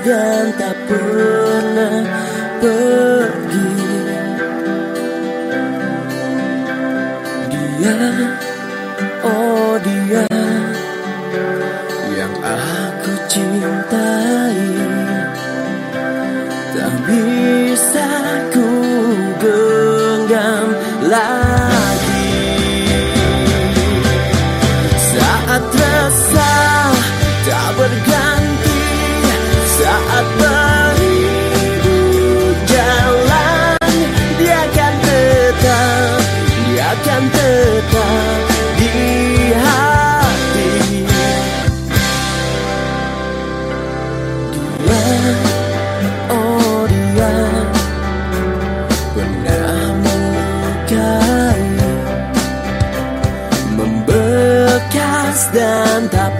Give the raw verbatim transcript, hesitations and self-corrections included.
dan tak pernah pergi. Dia, oh dia yang aku cintai, tak bisa ku genggam lagi. Saat resah tak berganti, saat berhidup jalan, dia akan tetap, dia akan tetap di hati. Dia, oh dia pernah melukai, membekas dan tak